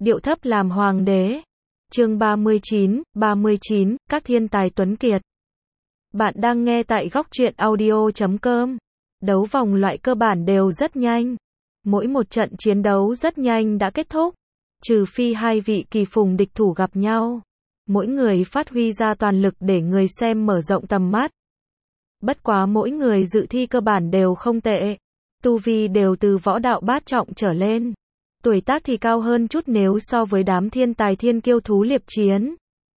điệu thấp làm hoàng đế. Chương 39, các thiên tài tuấn kiệt. Bạn đang nghe tại góc truyện audio.com. Đấu vòng loại cơ bản đều rất nhanh. Mỗi một trận chiến đấu rất nhanh đã kết thúc. Trừ phi hai vị kỳ phùng địch thủ gặp nhau. Mỗi người phát huy ra toàn lực để người xem mở rộng tầm mắt. Bất quá mỗi người dự thi cơ bản đều không tệ. Tu vi đều từ võ đạo bát trọng trở lên. Tuổi tác thì cao hơn chút nếu so với đám thiên tài thiên kiêu thú liệp chiến.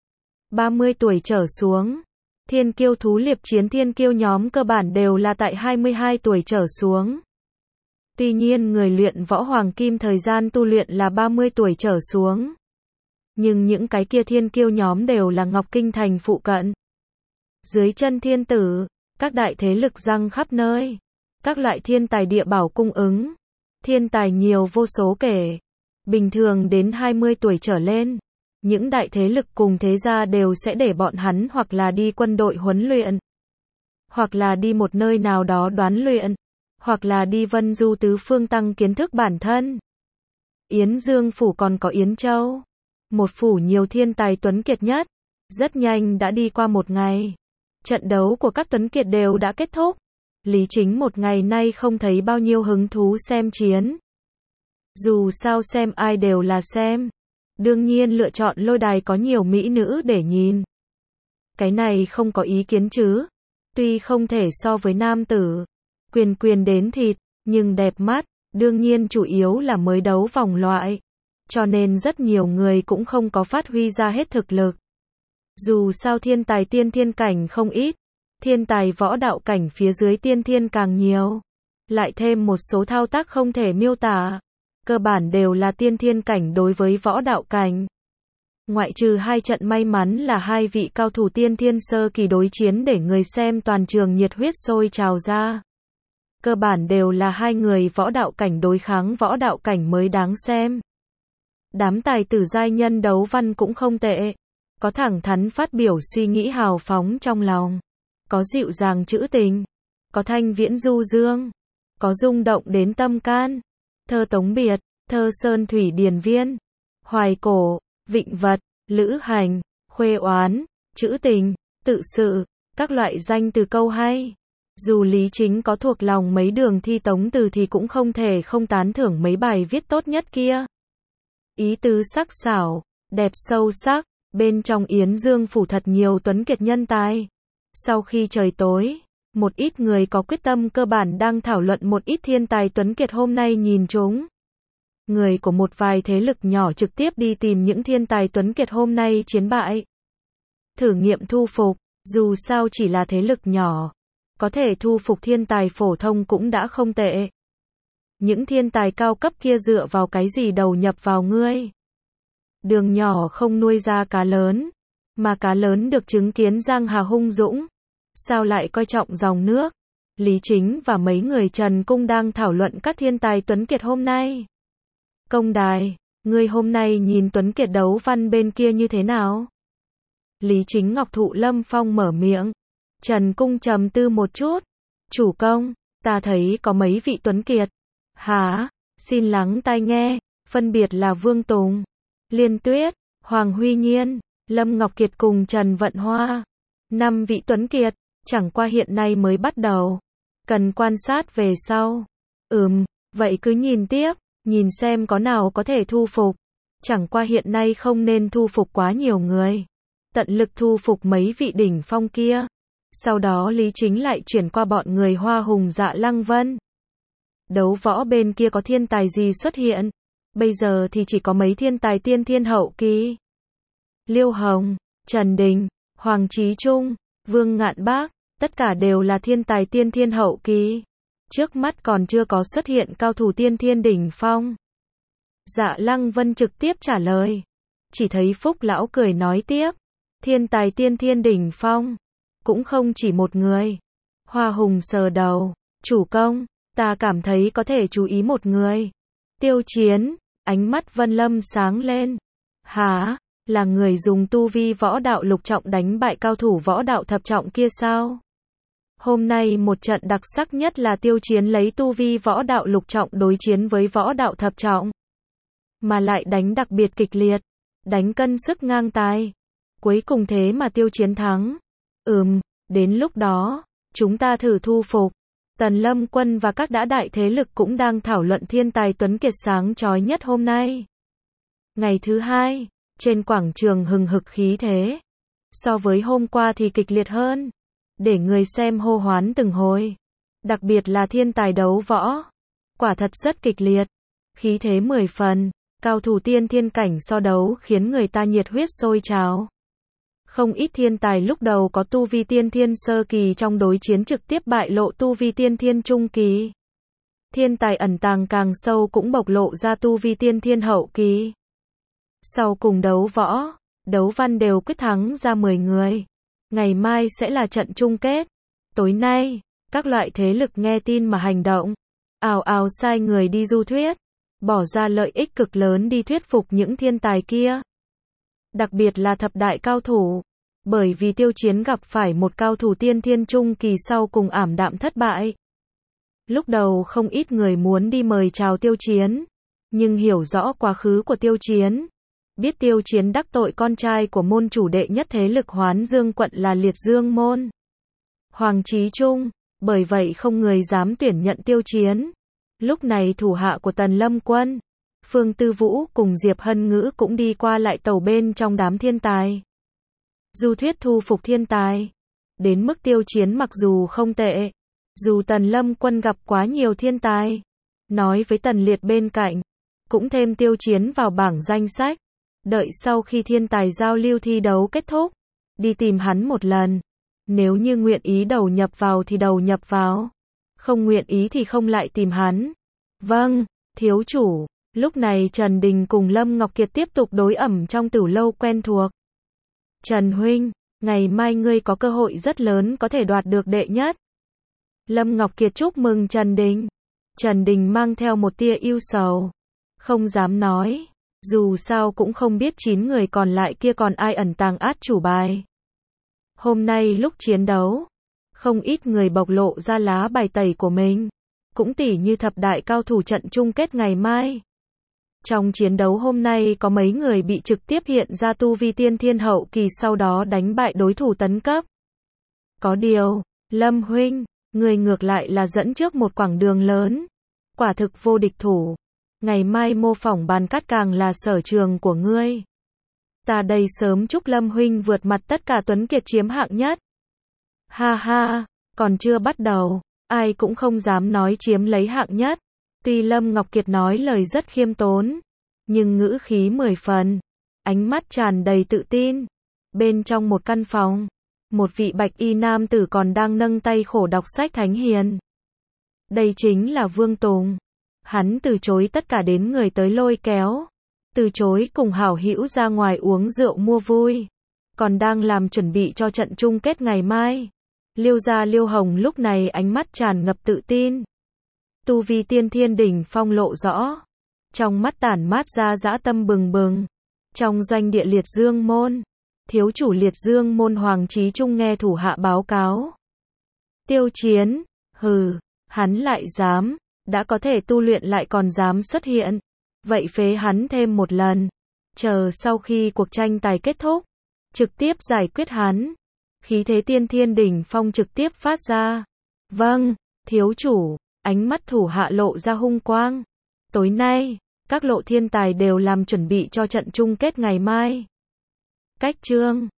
30 tuổi trở xuống. Thiên kiêu thú liệp chiến thiên kiêu nhóm cơ bản đều là tại 22 tuổi trở xuống. Tuy nhiên người luyện võ hoàng kim thời gian tu luyện là 30 tuổi trở xuống. Nhưng những cái kia thiên kiêu nhóm đều là Ngọc Kinh thành phụ cận. Dưới chân thiên tử, các đại thế lực giăng khắp nơi. Các loại thiên tài địa bảo cung ứng. Thiên tài nhiều vô số kể. Bình thường đến 20 tuổi trở lên, những đại thế lực cùng thế gia đều sẽ để bọn hắn hoặc là đi quân đội huấn luyện, hoặc là đi một nơi nào đó đoán luyện, hoặc là đi vân du tứ phương tăng kiến thức bản thân. Yến Dương phủ còn có Yến Châu, một phủ nhiều thiên tài tuấn kiệt nhất. Rất nhanh đã đi qua một ngày. Trận đấu của các tuấn kiệt đều đã kết thúc. Lý Chính một ngày nay không thấy bao nhiêu hứng thú xem chiến. Dù sao xem ai đều là xem. Đương nhiên lựa chọn lôi đài có nhiều mỹ nữ để nhìn. Cái này không có ý kiến chứ. Tuy không thể so với nam tử. Quyền đến thịt, nhưng đẹp mắt. Đương nhiên chủ yếu là mới đấu vòng loại. Cho nên rất nhiều người cũng không có phát huy ra hết thực lực. Dù sao thiên tài tiên thiên cảnh không ít. Thiên tài võ đạo cảnh phía dưới tiên thiên càng nhiều. Lại thêm một số thao tác không thể miêu tả. Cơ bản đều là tiên thiên cảnh đối với võ đạo cảnh. Ngoại trừ hai trận may mắn là hai vị cao thủ tiên thiên sơ kỳ đối chiến để người xem toàn trường nhiệt huyết sôi trào ra. Cơ bản đều là hai người võ đạo cảnh đối kháng võ đạo cảnh mới đáng xem. Đám tài tử giai nhân đấu văn cũng không tệ. Có thẳng thắn phát biểu suy nghĩ hào phóng trong lòng. Có dịu dàng trữ tình. Có thanh viễn du dương. Có rung động đến tâm can. Thơ tống biệt, thơ sơn thủy điền viên. Hoài cổ, vịnh vật, lữ hành, khuê oán, trữ tình, tự sự, các loại danh từ câu hay. Dù Lý Chính có thuộc lòng mấy đường thi tống từ thì cũng không thể không tán thưởng mấy bài viết tốt nhất kia. Ý tứ sắc sảo, đẹp sâu sắc, bên trong Yến Dương phủ thật nhiều tuấn kiệt nhân tài. Sau khi trời tối, một ít người có quyết tâm cơ bản đang thảo luận một ít thiên tài tuấn kiệt hôm nay nhìn chúng. Người của một vài thế lực nhỏ trực tiếp đi tìm những thiên tài tuấn kiệt hôm nay chiến bại. Thử nghiệm thu phục, dù sao chỉ là thế lực nhỏ. Có thể thu phục thiên tài phổ thông cũng đã không tệ. Những thiên tài cao cấp kia dựa vào cái gì đầu nhập vào ngươi? Đường nhỏ không nuôi ra cá lớn, mà cá lớn được chứng kiến giang hà hung dũng. Sao lại coi trọng dòng nước? Lý Chính và mấy người Trần Cung đang thảo luận các thiên tài tuấn kiệt hôm nay. Công đài, ngươi hôm nay nhìn tuấn kiệt đấu văn bên kia như thế nào? Lý Chính Ngọc Thụ Lâm Phong mở miệng. Trần Cung trầm tư một chút. Chủ công, ta thấy có mấy vị tuấn kiệt. Hả? Xin lắng tai nghe, phân biệt là Vương Tùng, Liên Tuyết, Hoàng Huy Nhiên, Lâm Ngọc Kiệt cùng Trần Vận Hoa. 5 vị tuấn kiệt, chẳng qua hiện nay mới bắt đầu. Cần quan sát về sau. Vậy cứ nhìn tiếp, nhìn xem có nào có thể thu phục. Chẳng qua hiện nay không nên thu phục quá nhiều người. Tận lực thu phục mấy vị đỉnh phong kia. Sau đó Lý Chính lại chuyển qua bọn người Hoa Hùng Dạ Lăng Vân. Đấu võ bên kia có thiên tài gì xuất hiện? Bây giờ thì chỉ có mấy thiên tài tiên thiên hậu kỳ. Liêu Hồng, Trần Đình, Hoàng Chí Trung, Vương Ngạn Bác, tất cả đều là thiên tài tiên thiên hậu kỳ. Trước mắt còn chưa có xuất hiện cao thủ tiên thiên đỉnh phong. Dạ Lăng Vân trực tiếp trả lời. Chỉ thấy Phúc Lão cười nói tiếp. Thiên tài tiên thiên đỉnh phong. Cũng không chỉ một người. Hoa Hùng sờ đầu. Chủ công, ta cảm thấy có thể chú ý một người. Tiêu Chiến, ánh mắt Vân Lâm sáng lên. Hả? Là người dùng tu vi võ đạo lục trọng đánh bại cao thủ võ đạo thập trọng kia sao? Hôm nay một trận đặc sắc nhất là Tiêu Chiến lấy tu vi võ đạo lục trọng đối chiến với võ đạo thập trọng. mà lại đánh đặc biệt kịch liệt, đánh cân sức ngang tài. Cuối cùng thế mà Tiêu Chiến thắng. Đến lúc đó, chúng ta thử thu phục. Tần Lâm Quân và các đại thế lực cũng đang thảo luận thiên tài tuấn kiệt sáng chói nhất hôm nay. Ngày thứ hai, trên quảng trường hừng hực khí thế. So với hôm qua thì kịch liệt hơn. Để người xem hô hoán từng hồi. Đặc biệt là thiên tài đấu võ. Quả thật rất kịch liệt. Khí thế 10 phần. Cao thủ tiên thiên cảnh so đấu khiến người ta nhiệt huyết sôi trào. Không ít thiên tài lúc đầu có tu vi tiên thiên sơ kỳ trong đối chiến trực tiếp bại lộ tu vi tiên thiên trung kỳ. Thiên tài ẩn tàng càng sâu cũng bộc lộ ra tu vi tiên thiên hậu kỳ. Sau cùng đấu võ, đấu văn đều quyết thắng ra 10 người. Ngày mai sẽ là trận chung kết. Tối nay, các loại thế lực nghe tin mà hành động. Ào ào sai người đi du thuyết. Bỏ ra lợi ích cực lớn đi thuyết phục những thiên tài kia. Đặc biệt là thập đại cao thủ. Bởi vì Tiêu Chiến gặp phải một cao thủ tiên thiên trung kỳ sau cùng ảm đạm thất bại. Lúc đầu không ít người muốn đi mời chào Tiêu Chiến. Nhưng hiểu rõ quá khứ của Tiêu Chiến. Biết Tiêu Chiến đắc tội con trai của môn chủ đệ nhất thế lực Hoán Dương quận là Liệt Dương môn Hoàng Chí Trung. Bởi vậy không người dám tuyển nhận Tiêu Chiến. Lúc này thủ hạ của Tần Lâm Quân, Phương Tư Vũ cùng Diệp Hân Ngữ cũng đi qua lại tàu bên trong đám thiên tài. Du thuyết thu phục thiên tài. Đến mức Tiêu Chiến mặc dù không tệ. Dù Tần Lâm Quân gặp quá nhiều thiên tài. Nói với Tần Liệt bên cạnh. Cũng thêm Tiêu Chiến vào bảng danh sách. Đợi sau khi thiên tài giao lưu thi đấu kết thúc. Đi tìm hắn một lần. Nếu như nguyện ý đầu nhập vào thì đầu nhập vào. Không nguyện ý thì không lại tìm hắn. Vâng, thiếu chủ. Lúc này Trần Đình cùng Lâm Ngọc Kiệt tiếp tục đối ẩm trong tử lâu quen thuộc. Trần huynh, ngày mai ngươi có cơ hội rất lớn có thể đoạt được đệ nhất. Lâm Ngọc Kiệt chúc mừng Trần Đình. Trần Đình mang theo một tia ưu sầu. Không dám nói. Dù sao cũng không biết 9 người còn lại kia còn ai ẩn tàng át chủ bài. Hôm nay lúc chiến đấu, không ít người bộc lộ ra lá bài tẩy của mình. Cũng tỉ như thập đại cao thủ trận chung kết ngày mai. Trong chiến đấu hôm nay có mấy người bị trực tiếp hiện ra tu vi tiên thiên hậu kỳ sau đó đánh bại đối thủ tấn cấp. Có điều, Lâm huynh, người ngược lại là dẫn trước một quãng đường lớn. Quả thực vô địch thủ. Ngày mai mô phỏng bàn cát càng là sở trường của ngươi. Ta đây sớm chúc Lâm huynh vượt mặt tất cả tuấn kiệt chiếm hạng nhất. Ha ha, còn chưa bắt đầu, ai cũng không dám nói chiếm lấy hạng nhất. Tuy Lâm Ngọc Kiệt nói lời rất khiêm tốn, nhưng ngữ khí 10 phần, ánh mắt tràn đầy tự tin. Bên trong một căn phòng, một vị bạch y nam tử còn đang nâng tay khổ đọc sách thánh hiền. Đây chính là Vương Tùng. Hắn từ chối tất cả đến người tới lôi kéo. Từ chối cùng hảo hữu ra ngoài uống rượu mua vui. Còn đang làm chuẩn bị cho trận chung kết ngày mai. Liêu gia Liêu Hồng lúc này ánh mắt tràn ngập tự tin. Tu vi tiên thiên đỉnh phong lộ rõ. Trong mắt tản mát ra dã tâm bừng bừng. Trong doanh địa Liệt Dương môn, thiếu chủ Liệt Dương môn Hoàng Chí Trung nghe thủ hạ báo cáo. Tiêu Chiến, hừ, hắn lại dám, đã có thể tu luyện lại còn dám xuất hiện. Vậy phế hắn thêm một lần. Chờ sau khi cuộc tranh tài kết thúc, trực tiếp giải quyết hắn. Khí thế tiên thiên đỉnh phong trực tiếp phát ra. Vâng, thiếu chủ, ánh mắt thủ hạ lộ ra hung quang. Tối nay, các lộ thiên tài đều làm chuẩn bị cho trận chung kết ngày mai. Cách chương